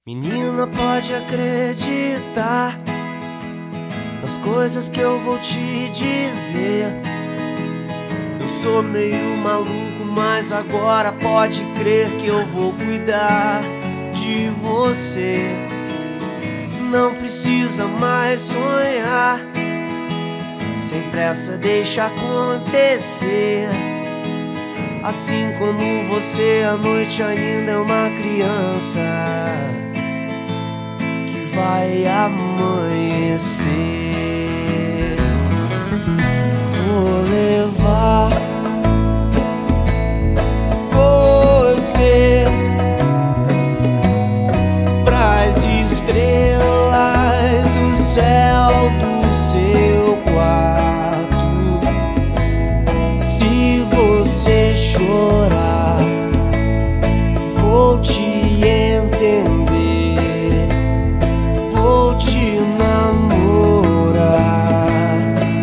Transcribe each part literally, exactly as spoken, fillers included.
Menina, pode acreditar nas coisas que eu vou te dizer. Eu sou meio maluco, mas agora pode crer que eu vou cuidar de você. Não precisa mais sonhar, sem pressa deixa acontecer. Assim como você, a noite ainda é uma criança que vai amanhecer. Vou levar você pras estrelas, o céu do seu quarto. Se você chorar, vou te entender, vou te namorar.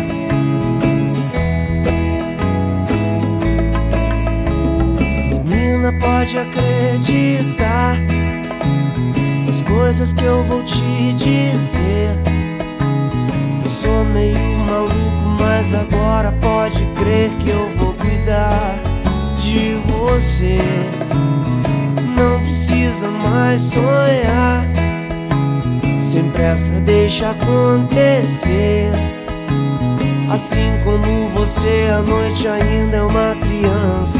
Menina, pode acreditar nas coisas que eu vou te dizer. Eu sou meio maluco, mas agora pode crer que eu vou cuidar de você. Não precisa mais sonhar, sem pressa deixa acontecer. Assim como você, a noite ainda é uma criança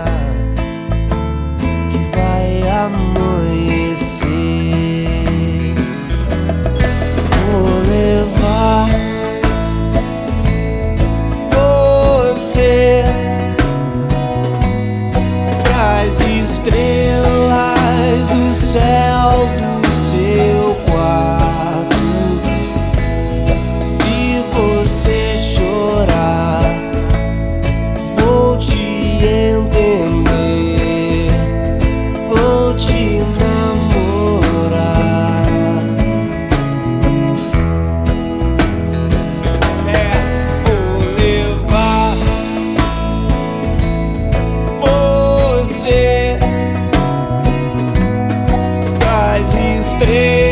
que vai amanhecer. Vou levar você pras estrelas, o céu do seu quarto. Se você chorar, vou te entender, vou te namorar. É, vou levar você pras estrelas.